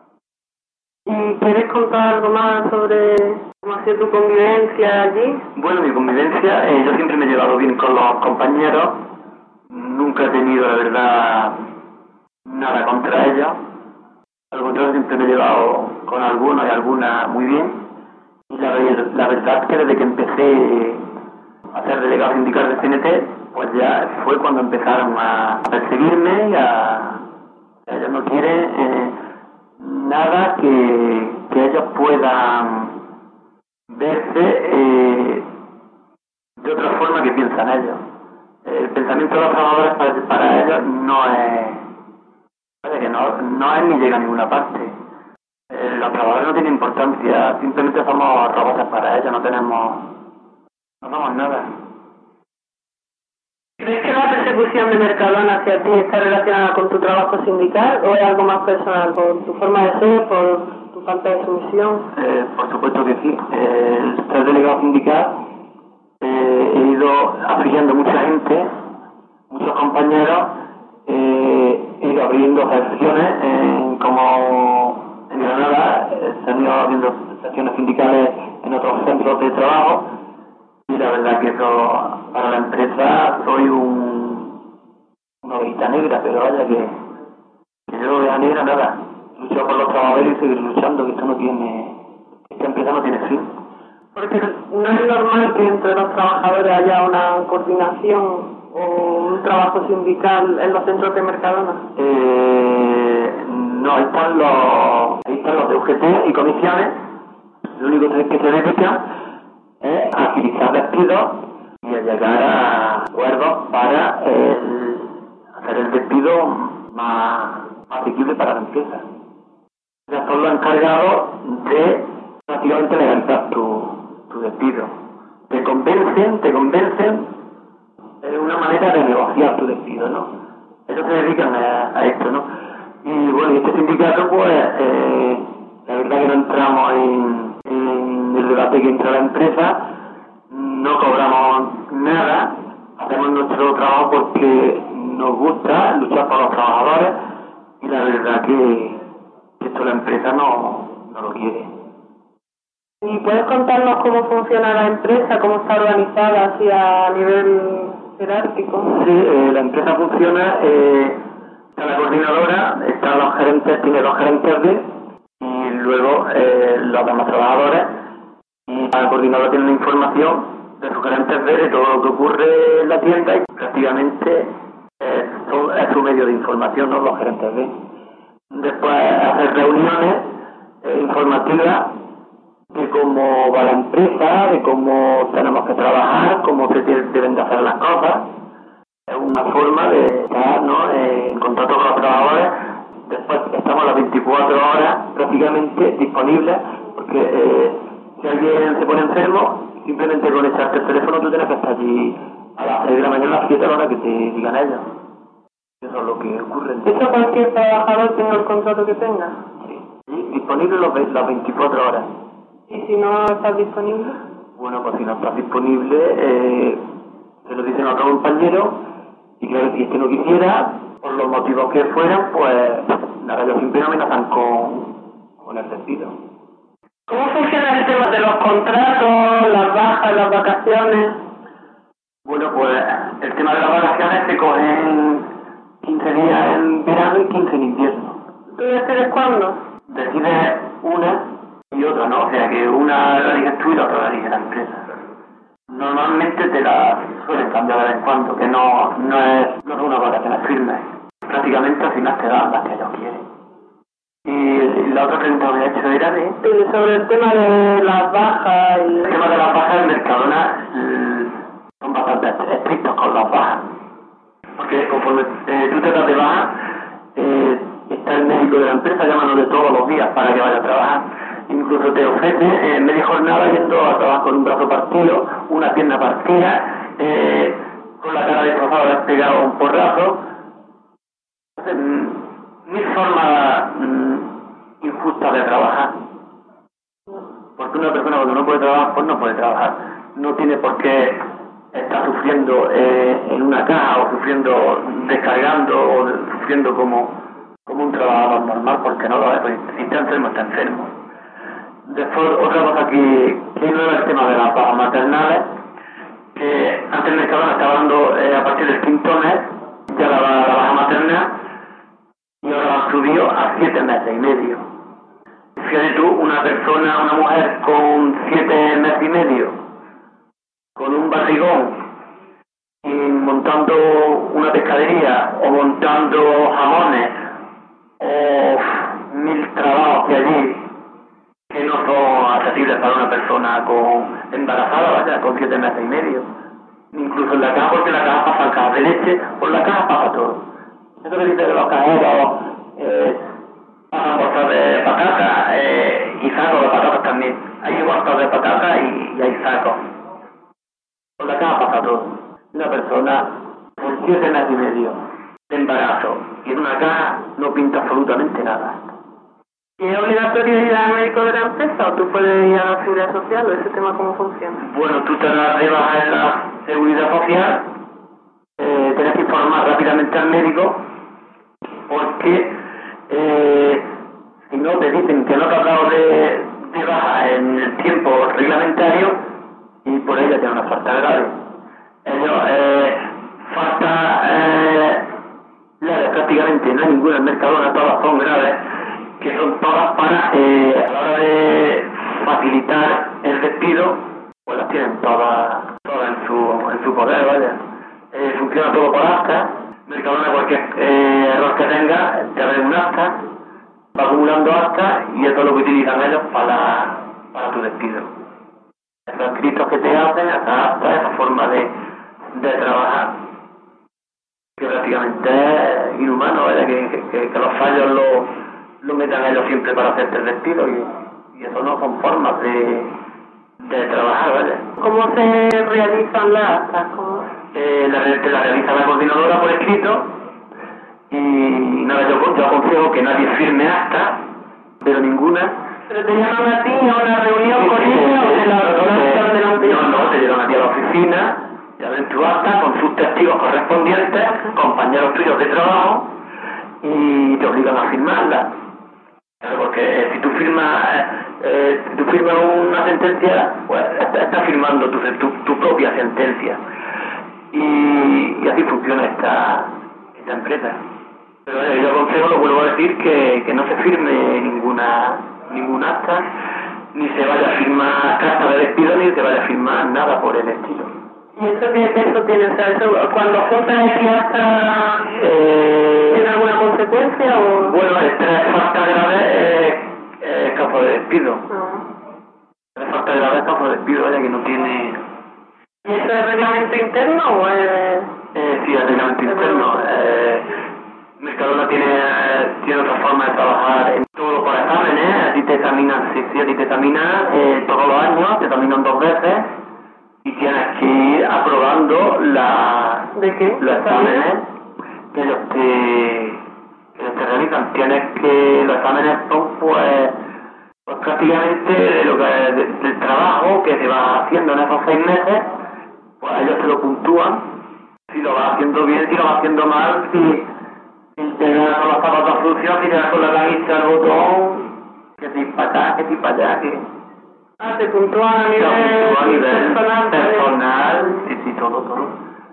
¿Y quieres contar algo más sobre cómo ha sido tu convivencia allí? Bueno, mi convivencia, eh, yo siempre me he llevado bien con los compañeros, nunca he tenido, la verdad, nada contra ellos. Al contrario, siempre me he llevado con algunos y algunas muy bien. Y la, la verdad es que desde que empecé a ser delegado sindical de C N T, pues ya fue cuando empezaron a perseguirme y a... Ellos no quieren eh, nada que, que ellos puedan verse eh, de otra forma que piensan ellos. El pensamiento de los trabajadores para, para ellos no es... que no, no es ni llega a ninguna parte. Eh, los trabajadores no tienen importancia, simplemente somos robots para ellos, no tenemos, no somos nada. ¿Crees que la persecución de Mercadona hacia ti está relacionada con tu trabajo sindical o es algo más personal, por tu forma de ser, por tu falta de sumisión? Eh, por supuesto que sí. Eh, el ser delegado sindical, eh, he ido afiliando mucha gente, muchos compañeros, eh, he ido abriendo secciones, eh, como en Granada, eh, se han ido abriendo secciones sindicales en otros centros de trabajo, y la verdad que eso, para la empresa, soy un, una ovejita negra, pero vaya que, que yo oveja negra nada, lucho por los trabajadores y seguir luchando, que esto no tiene, esta empresa no tiene fin. Porque no es normal que entre los trabajadores haya una coordinación o un trabajo sindical en los centros de Mercadona. Eh, no, ahí están los, ahí están los de U G T y comisiones, lo único que se dedican es a agilizar despidos y a llegar a acuerdos para el, hacer el despido más asequible para la empresa. Ya son los encargados de prácticamente legalizar tu, tu despido. Te convencen, te convencen, es una manera de negociar tu despido, ¿no? Ellos se dedican a, a esto, ¿no? Y bueno, y este sindicato, pues, eh, la verdad que no entramos en, en el debate que entra la empresa, no cobramos nada, hacemos nuestro trabajo porque nos gusta luchar por los trabajadores y la verdad que, que esto la empresa no, no lo quiere. ¿Y puedes contarnos cómo funciona la empresa, cómo está organizada así a nivel jerárquico? Sí, eh, la empresa funciona, eh, está la coordinadora, están los gerentes, tiene los gerentes de, y luego eh, los demás trabajadores, y la coordinadora tiene una información de sus gerentes de, de todo lo que ocurre en la tienda y prácticamente eh, son, es su medio de información, ¿no? Los gerentes de. Después hacer reuniones eh, informativas de cómo va la empresa, de cómo tenemos que trabajar, cómo se deben de hacer las cosas. Es una forma de estar, ¿no?, eh, en contacto con los trabajadores. Después estamos las veinticuatro horas prácticamente disponibles, porque eh, si alguien se pone enfermo, simplemente con echarte el teléfono tú tienes que estar allí a las seis de la mañana, a las siete a la hora que te digan ellos. Eso es lo que ocurre. ¿Eso cualquier trabajador tenga el contrato que tenga? Sí, sí, disponible los, las veinticuatro horas. ¿Y si no estás disponible? Bueno, pues si no estás disponible, eh, se lo dicen a otro compañero, y claro, si este no quisiera, por los motivos que fueran, pues nada, ellos siempre amenazan con, con el despido. ¿Cómo funciona el tema de los contratos, las bajas, las vacaciones? Bueno, pues el tema de las vacaciones se cogen quince días en verano y quince en invierno. ¿Tú decides cuándo? Decides una y otra, ¿no? O sea que una la eliges tú y la otra la elige la empresa. Normalmente te la suelen cambiar de vez en cuando, que no, no es no son unas vacaciones firmes. Prácticamente al final te dan las que ellos quieren. Y la otra pregunta que he hecho era de... Sí, sobre el tema de las bajas y... El tema de las bajas en Mercadona eh, son bastante estrictos con las bajas. Porque conforme eh, tú te das de baja, eh, está el médico de la empresa llamándote todos los días para que vaya a trabajar. Incluso te ofrece eh, media jornada yendo a trabajar con un brazo partido, una pierna partida, eh, con la cara destrozada, despegado a un porrazo. Eh, mil formas mm, injustas de trabajar. Porque una persona cuando no puede trabajar, pues no puede trabajar. No tiene por qué estar sufriendo eh, en una caja o sufriendo, descargando o sufriendo como, como un trabajador normal, porque no lo es. Si está enfermo, está enfermo. Después, otra cosa que, que no era el tema de las bajas maternales, que antes el Mercadona estaba dando eh, a partir del quinto mes ya la, la baja maternal, y ahora la subió a siete meses y medio. Fíjate tú, una persona, una mujer con siete meses y medio, con un barrigón, y montando una pescadería, o montando jamones, o mil trabajos que allí, que no son accesibles para una persona con embarazada, vaya, con siete meses y medio. Incluso en la caja, porque la caja pasa cajas de leche, por la caja pasa todo. Eso que dice de los cajeros, eh, pasan bolsas de patatas eh, y sacos de patatas también. Hay bolsas de patatas y, y hay sacos. Por la caja pasa todo. Una persona se por siete meses y medio de embarazo y en una caja no pinta absolutamente nada. ¿Y es obligatorio ir al médico de la empresa o tú puedes ir a la seguridad social o ese tema cómo funciona? Bueno, tú te das de baja en la seguridad social, eh, tienes que informar rápidamente al médico porque eh, si no te dicen que no te has dado de, de baja en el tiempo reglamentario y por ello tiene una falta grave. Ellos, eh, falta eh, leve prácticamente, no hay ninguna en Mercadona, todas son graves, que son todas para, eh, a la hora de facilitar el despido, pues las tienen todas, todas en su, en su poder, vaya. Eh, funciona todo por acta. Mercadona, cualquier eh, error que tenga, te abre un acta, va acumulando actas y eso es lo que utilizan ellos para, para tu despido. Esos escritos que te hacen, esa acta, esa forma de, de trabajar, que prácticamente es inhumano, ¿verdad? Que, que, que los fallos lo, lo metan ellos siempre para hacerte el despido y, y eso no son formas de, de trabajar, ¿verdad? ¿Cómo se realizan las actas? ¿Cómo? Eh, la, la realiza la coordinadora por escrito y nada, yo, yo aconsejo que nadie firme acta, pero ninguna. ¿Pero te llaman a ti a una reunión sí, con sí, ellos sí, o te la organizan de la oficina? No, no, te llevan a ti a la oficina, ya ven tu acta con sus testigos correspondientes, compañeros tuyos de trabajo y te obligan a firmarla. Porque si tú firmas, eh, si tú firmas una sentencia, pues estás firmando tu, tu, tu propia sentencia. Y, y así funciona esta, esta empresa. Pero eh, yo aconsejo, lo vuelvo a decir, que, que no se firme ninguna ninguna acta, ni se vaya a firmar carta de despido, ni se vaya a firmar nada por el estilo. ¿Y eso qué peso tiene? O sea, eso, cuando falta aquí hasta eh, ¿tiene alguna consecuencia o...? Bueno, el tres falta grave es, es causa de despido. No. Tres falta grave es causa de despido, vaya que no tiene... ¿Y eso es reglamento interno o es...? Eh, sí, es reglamento interno. Eh, Mercadona tiene, tiene otra forma de trabajar en todo por exámenes. A ti te examinan, sí, sí, a ti te examinan eh, todos los años, te examinan dos veces y tienes que ir aprobando la, ¿de qué? los exámenes que ellos te, que ellos te realizan. Tienes que, los exámenes son pues, pues prácticamente de lo que, de, del trabajo que se va haciendo en esos seis meses, pues ellos te lo puntúan, si lo vas haciendo bien, si lo vas haciendo mal, si, si te das con los zapatos sucios, si te das con la camisa al botón, que si para acá, que si para allá, que... Ah, te puntúan a nivel, a nivel personal, personal, sí, sí, todo, todo.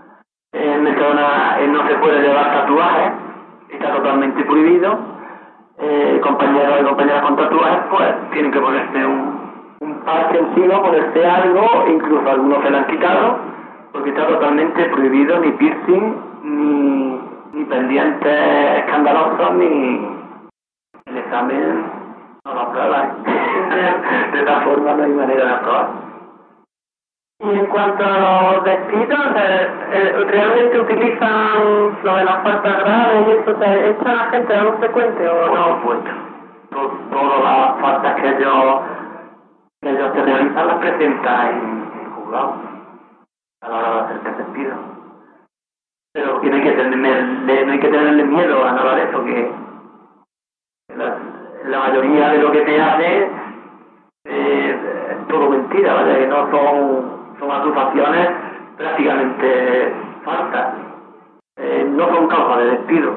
En Mercadona eh, no se puede llevar tatuajes, está totalmente prohibido. Eh, compañeros y compañeras con tatuajes, pues tienen que ponerse un, un parche encima, ponerse algo, incluso algunos se lo han quitado, porque está totalmente prohibido ni piercing, ni, ni pendientes escandalosos, ni el examen no lo aprueban. De esta forma no hay manera de aprobar. Y en cuanto a los despidos, eh, eh, ¿realmente utilizan lo de las faltas graves y eso? ¿Se echa a la gente a consecuente o Por no? supuesto. Todo, todas las faltas que ellos, que ellos te realizan las presentan en, en juzgado a la hora de hacerte el despido. Pero que no hay que tenerle, no hay que tenerle miedo a nada de eso, que la, la mayoría de lo que te hace eh, es todo mentira, ¿vale? Que no son... son acusaciones prácticamente falsas, eh, no son causas de despido.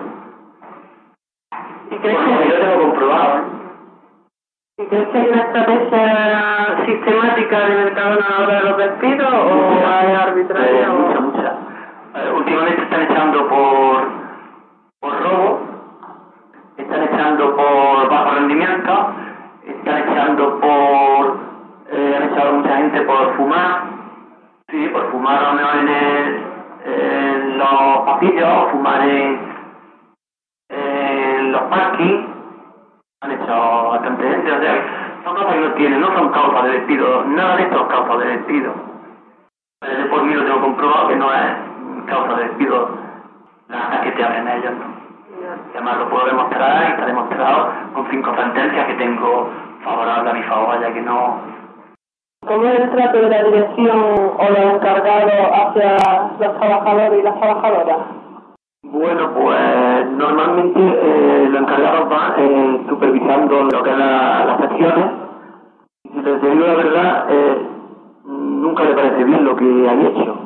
¿Y crees bueno, que yo tengo comprobado, ¿eh? ¿Y crees que hay una estrategia sistemática de Mercadona a la hora de los despidos o mucha, hay arbitraria? Eh, mucha, mucha. Eh, últimamente están echando por, por robo, están echando por bajo rendimiento, están echando por... Eh, han echado mucha gente por fumar. Sí, por fumar a lo mejor en, el, en los pasillos, fumar en, en los parkings, han hecho bastante gente, o sea, son cosas que no tienen, no son causas de despido, nada de esto es causa de despido. Pero yo por mí lo tengo comprobado que no es causa de despido nada que te abren ellos, ¿no? Y además lo puedo demostrar y está demostrado con cinco sentencias que tengo favorables a mi favor, ya que no... ¿Cómo es el trato de la dirección o los encargados hacia los trabajadores y las trabajadoras? Bueno, pues normalmente eh, los encargados van eh, supervisando lo que es la, las secciones. Y si les digo la verdad, eh, nunca le parece bien lo que han hecho.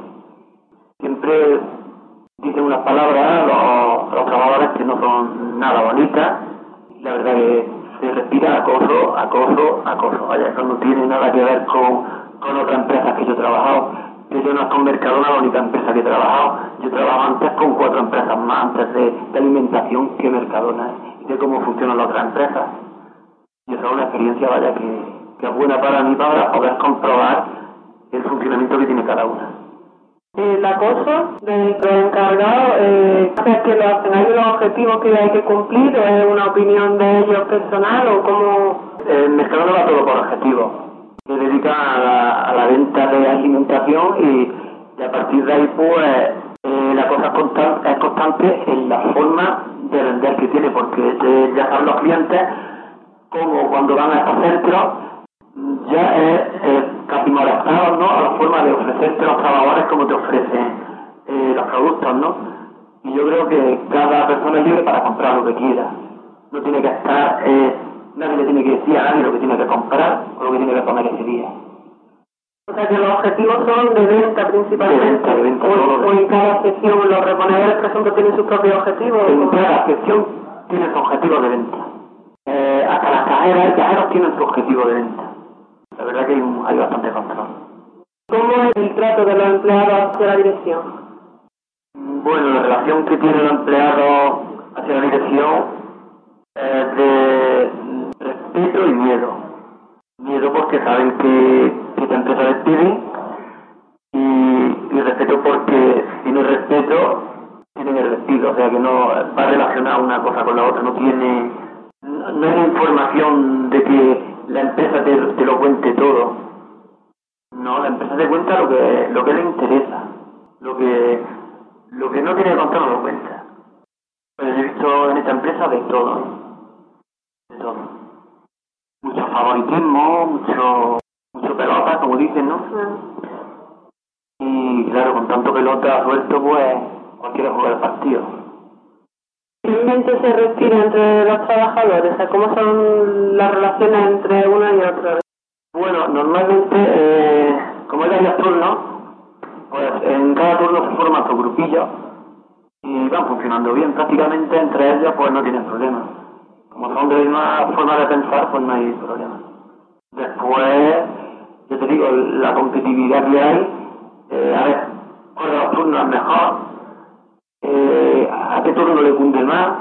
Siempre dicen unas palabras los, los trabajadores que no son nada bonitas. La verdad que se respira acoso, acoso, acoso. Vaya, eso no tiene nada que ver con, con otras empresas que yo he trabajado. Yo no es con Mercadona la única empresa que he trabajado. Yo he trabajado antes con cuatro empresas más antes de, de alimentación que Mercadona y de cómo funcionan las otras empresas. Y esa es una experiencia, vaya, que, que es buena para mí para poder comprobar el funcionamiento que tiene cada una. El acoso de los encargados, eh, ¿es que lo hacen? ¿Hay unos objetivos que hay que cumplir o es una opinión de ellos personal o cómo? El Mercadona va todo por objetivos. Se dedica a la, a la venta de alimentación y, y a partir de ahí pues eh, la cosa constante, es constante en la forma de vender que tiene, porque eh, ya saben los clientes como cuando van a estos centros ya es eh, casi molestados, ¿no?, a la forma de ofrecerte los trabajadores como te ofrecen eh, los productos, ¿no? Y yo creo que cada persona es libre para comprar lo que quiera. No tiene que estar, eh, nadie le tiene que decir a nadie lo que tiene que comprar o lo que tiene que comer ese día. O sea que los objetivos son de venta principalmente. De venta, de venta, o, todo. o en cada sección los reponedores, por ejemplo, tienen sus propios objetivos. En cada sección tiene su objetivo de venta. Eh, hasta las cajeras y cajeros tienen su objetivo de venta. La verdad que hay, un, hay bastante control. ¿Cómo es el trato de los empleados hacia la dirección? Bueno, la relación que tienen los empleados hacia la dirección es de respeto y miedo. Miedo porque saben que, que esta empresa despide y, y respeto porque si no hay respeto tienen el despido, o sea que no va relacionada una cosa con la otra, no tiene, no, no hay información de que la empresa te, te lo cuente todo. No, la empresa te cuenta lo que lo que le interesa, lo que lo que no tiene que contar no lo cuenta. Pero yo he visto en esta empresa de todo, ¿eh? De todo. Mucho favoritismo, mucho mucho pelota, como dicen, ¿no? Y claro, con tanto pelota suelto, pues cualquiera juega el partido. ¿Qué ambiente se respira entre los trabajadores? O sea, ¿cómo son las relaciones entre uno y otro? Bueno, normalmente, eh, como hay varios turnos, pues en cada turno se forman sus grupillos y van funcionando bien. Prácticamente entre ellos pues no tienen problemas. Como son de la misma forma de pensar, pues no hay problema. Después, yo te digo, la competitividad que hay, eh, a ver, cuál de los turnos es mejor, eh, a qué turno le cunde más.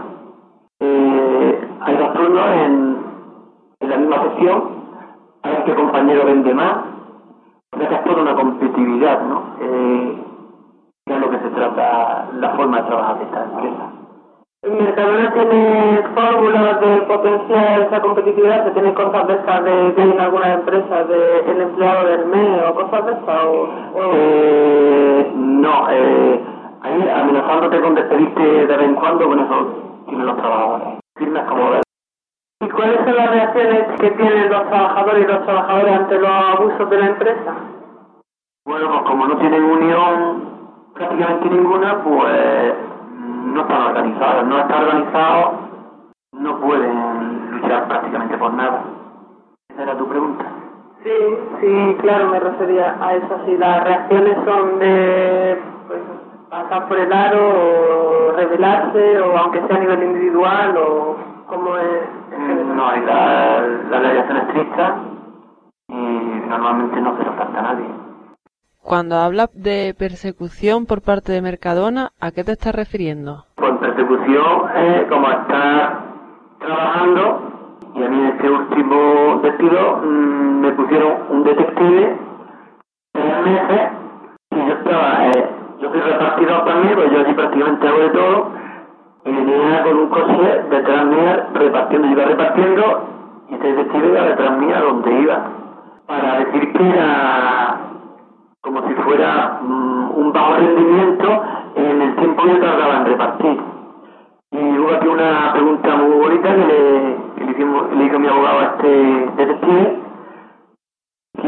Eh, hay dos turnos en, en la misma sección, a ver qué compañero vende más. O sea que es toda una competitividad, ¿no? Eh, que es lo que se trata, la forma de trabajar de esta empresa. ¿El Mercadona tiene fórmulas de potenciar esa competitividad? ¿Se tiene cosas de esas de que hay en algunas empresas, de el empleado del mes o cosas de esas? O, o... Eh, no, eh, ahí amenazándote con despedirte de vez en cuando, con eso tienen los trabajadores. Firmes como ver. ¿Y cuáles son las reacciones que tienen los trabajadores y los trabajadores ante los abusos de la empresa? Bueno, pues como no tienen unión prácticamente ninguna, pues no están organizados. No están organizados, no pueden luchar prácticamente por nada. ¿Esa era tu pregunta? Sí, sí, claro, me refería a eso. Si las reacciones son de pues, pasar por el aro o rebelarse, o aunque sea a nivel individual, o cómo es... No, hay la, la legislación estricta y normalmente no se lo falta a nadie. Cuando hablas de persecución por parte de Mercadona, ¿a qué te estás refiriendo? Pues persecución es como estar trabajando y a mí en este último despido mmm, me pusieron un detective tres meses y yo estaba, eh, yo soy repartidor también, pues yo allí prácticamente hago de todo. Y venía con un coche detrás mía repartiendo, yo iba repartiendo y este detective iba detrás mía donde iba para decir que era como si fuera um, un bajo rendimiento en el tiempo que tardaba en repartir. Y hubo aquí una pregunta muy bonita que le, que le, hicimos, le hizo mi abogado a este detective, que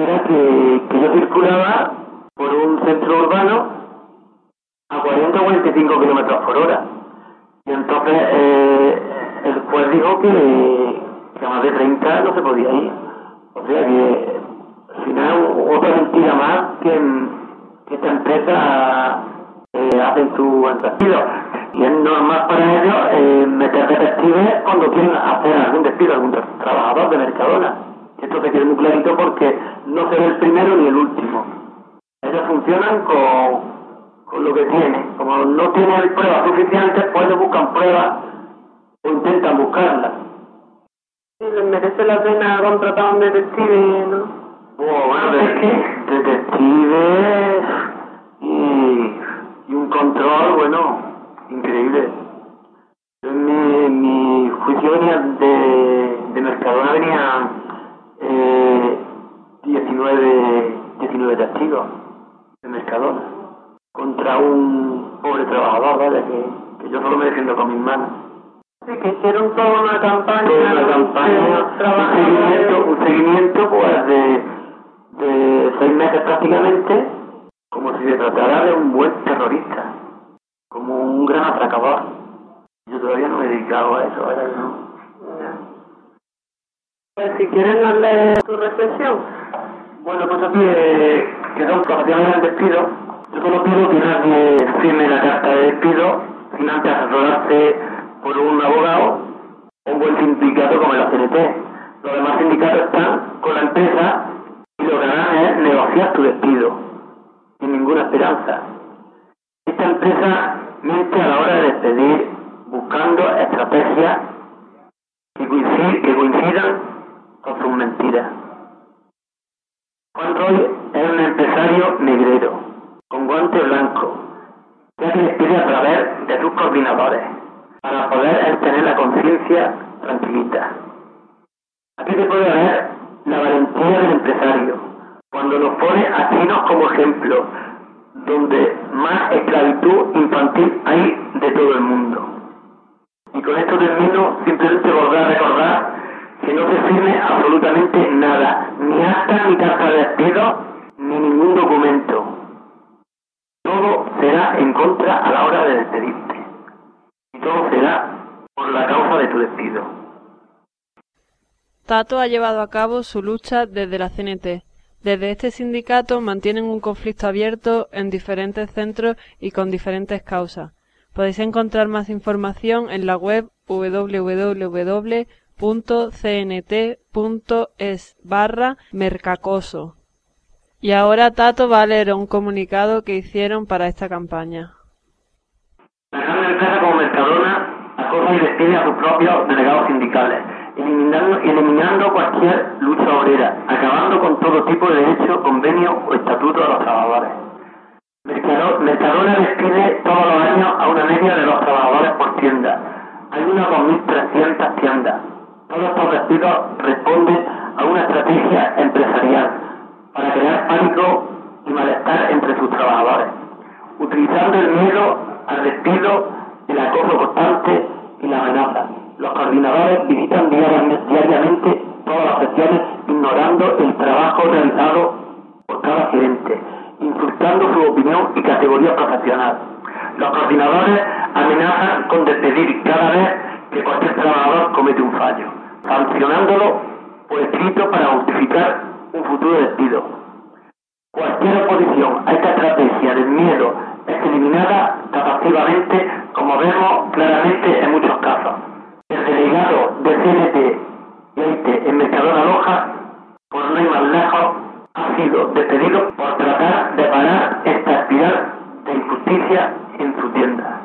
era que, que yo circulaba por un centro urbano a cuarenta o cuarenta y cinco kilómetros por hora. Y entonces eh, el juez dijo que, que a más de treinta no se podía ir. O sea que al final otra mentira más que, que esta empresa eh, hace en su despido. Y es normal para ellos eh, meter detectives cuando quieren hacer algún despido a algún tra trabajador de Mercadona. Esto se quede muy clarito porque no será el primero ni el último. Ellos funcionan con, con lo que tienen. Como no tienen pruebas suficientes, pues ellos buscan pruebas o intentan buscarlas. Sí, les merece la pena contratar a un detective, ¿no? Oh, bueno, es que detectives y, y un control, bueno, increíble. En mi, mi juicio venía de, de Mercadona, venían eh, diecinueve, diecinueve testigos de Mercadona contra un pobre trabajador, ¿vale? Que, que yo solo me defiendo con mis manos. Sí, que hicieron toda una campaña. Toda una campaña, un seguimiento, un seguimiento pues de, de seis meses prácticamente, como si se tratara de un buen terrorista, como un gran atracador. Yo todavía no me he dedicado a eso, ¿verdad? No. Pues si quieres darle tu reflexión. Bueno, pues aquí eh, que son profesionales del despido. Yo solo pido que nadie firme la carta de despido sin antes asesorarse por un abogado o un buen sindicato como el A C N T. Los demás sindicatos están con la empresa y lo que harán es negociar tu despido, sin ninguna esperanza. Esta empresa miente a la hora de despedir, buscando estrategias que, coincid que coincidan con sus mentiras. Juan Roy es un empresario negrero, con guante blanco, que se despide a través de sus coordinadores, para poder él tener la conciencia tranquilita. Aquí se puede ver la valentía del empresario, cuando nos pone a chinos como ejemplo, donde más esclavitud infantil hay de todo el mundo. Y con esto termino, simplemente volver a recordar que no se firme absolutamente nada, ni acta, ni carta de despido, ni ningún documento. Todo será en contra a la hora de despedirte. Y todo será por la causa de tu despido. Tato ha llevado a cabo su lucha desde la C N T. Desde este sindicato mantienen un conflicto abierto en diferentes centros y con diferentes causas. Podéis encontrar más información en la web w w w punto c n t punto es barra mercacoso. Y ahora Tato va a leer un comunicado que hicieron para esta campaña. La gran empresa como Mercadona acosa y despide a sus propios delegados sindicales, eliminando, eliminando cualquier lucha obrera, acabando con todo tipo de derechos, convenios o estatutos de los trabajadores. Mercadona despide todos los años a una media de dos trabajadores por tienda. Hay unas dos mil trescientas tiendas. Todos estos despidos responden a una estrategia empresarial para crear pánico y malestar entre sus trabajadores, utilizando el miedo al despido, el acoso constante y la amenaza. Los coordinadores visitan diariamente todas las secciones, ignorando el trabajo realizado por cada gerente, insultando su opinión y categoría profesional. Los coordinadores amenazan con despedir cada vez que cualquier trabajador comete un fallo, sancionándolo por escrito para justificar un futuro despido. Cualquier oposición a esta estrategia del miedo es eliminada tapativamente, como vemos claramente en muchos casos. El delegado de C N T y I T en Mercadona Loja, por no ir más lejos, ha sido despedido por tratar de parar esta espiral de injusticia en su tienda.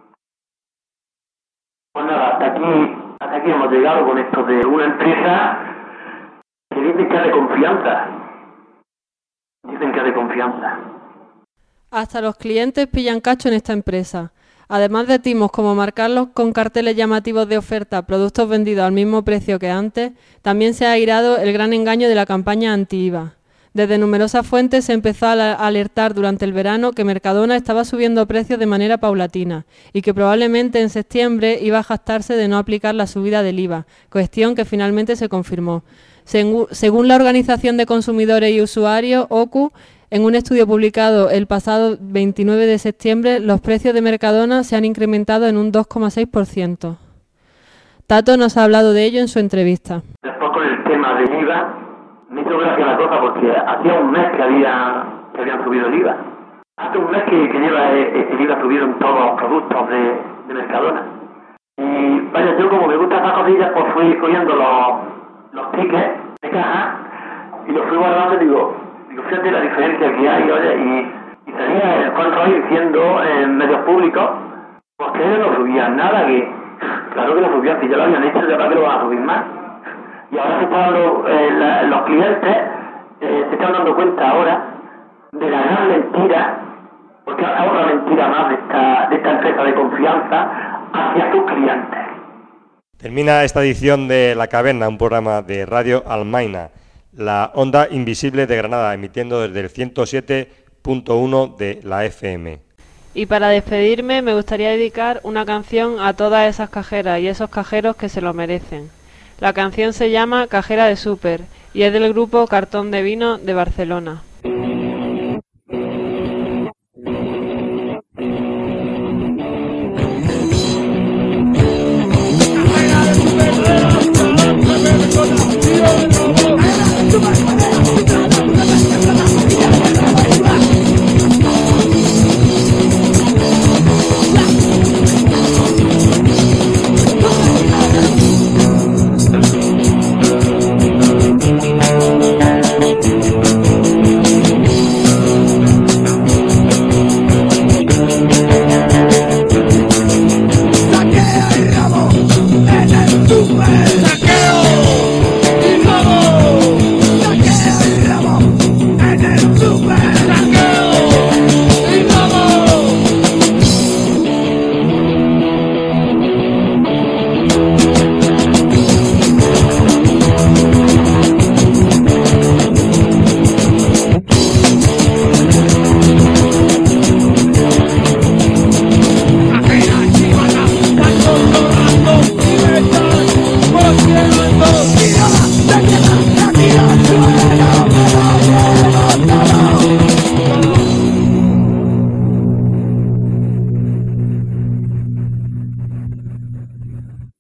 Pues nada, hasta aquí, hasta aquí hemos llegado con esto de una empresa que dicen que es de confianza. Dicen que es de confianza. Hasta los clientes pillan cacho en esta empresa. Además de timos como marcarlos con carteles llamativos de oferta productos vendidos al mismo precio que antes, también se ha airado el gran engaño de la campaña anti-I V A. Desde numerosas fuentes se empezó a alertar durante el verano que Mercadona estaba subiendo precios de manera paulatina y que probablemente en septiembre iba a jactarse de no aplicar la subida del I V A, cuestión que finalmente se confirmó. Según la Organización de Consumidores y Usuarios, O C U, en un estudio publicado el pasado veintinueve de septiembre, los precios de Mercadona se han incrementado en un dos coma seis por ciento. Tato nos ha hablado de ello en su entrevista. Después con el tema del I V A, me hizo gracia la cosa porque hacía un mes que, había, que habían subido el I V A. Hace un mes que, que lleva el I V A subido en todos los productos de, de Mercadona. Y vaya, yo como me gustan esas cosillas, pues fui cogiendo los, los tickets de caja y los fui guardando y digo, digo, fíjate la diferencia que hay, oye, y, y tenía el control diciendo en medios públicos, pues que ellos no subían nada, que claro que lo subían, si ya lo habían hecho, ya para que lo van a subir más. Y ahora se están dando, eh, la, los clientes eh, se están dando cuenta ahora de la gran mentira, porque es otra mentira más de esta, de esta empresa de confianza hacia sus clientes. Termina esta edición de La Caverna, un programa de Radio Almaina, la onda invisible de Granada, emitiendo desde el ciento siete punto uno de la F M. Y para despedirme me gustaría dedicar una canción a todas esas cajeras y esos cajeros que se lo merecen. La canción se llama Cajera de Súper y es del grupo Cartón de Vino de Barcelona.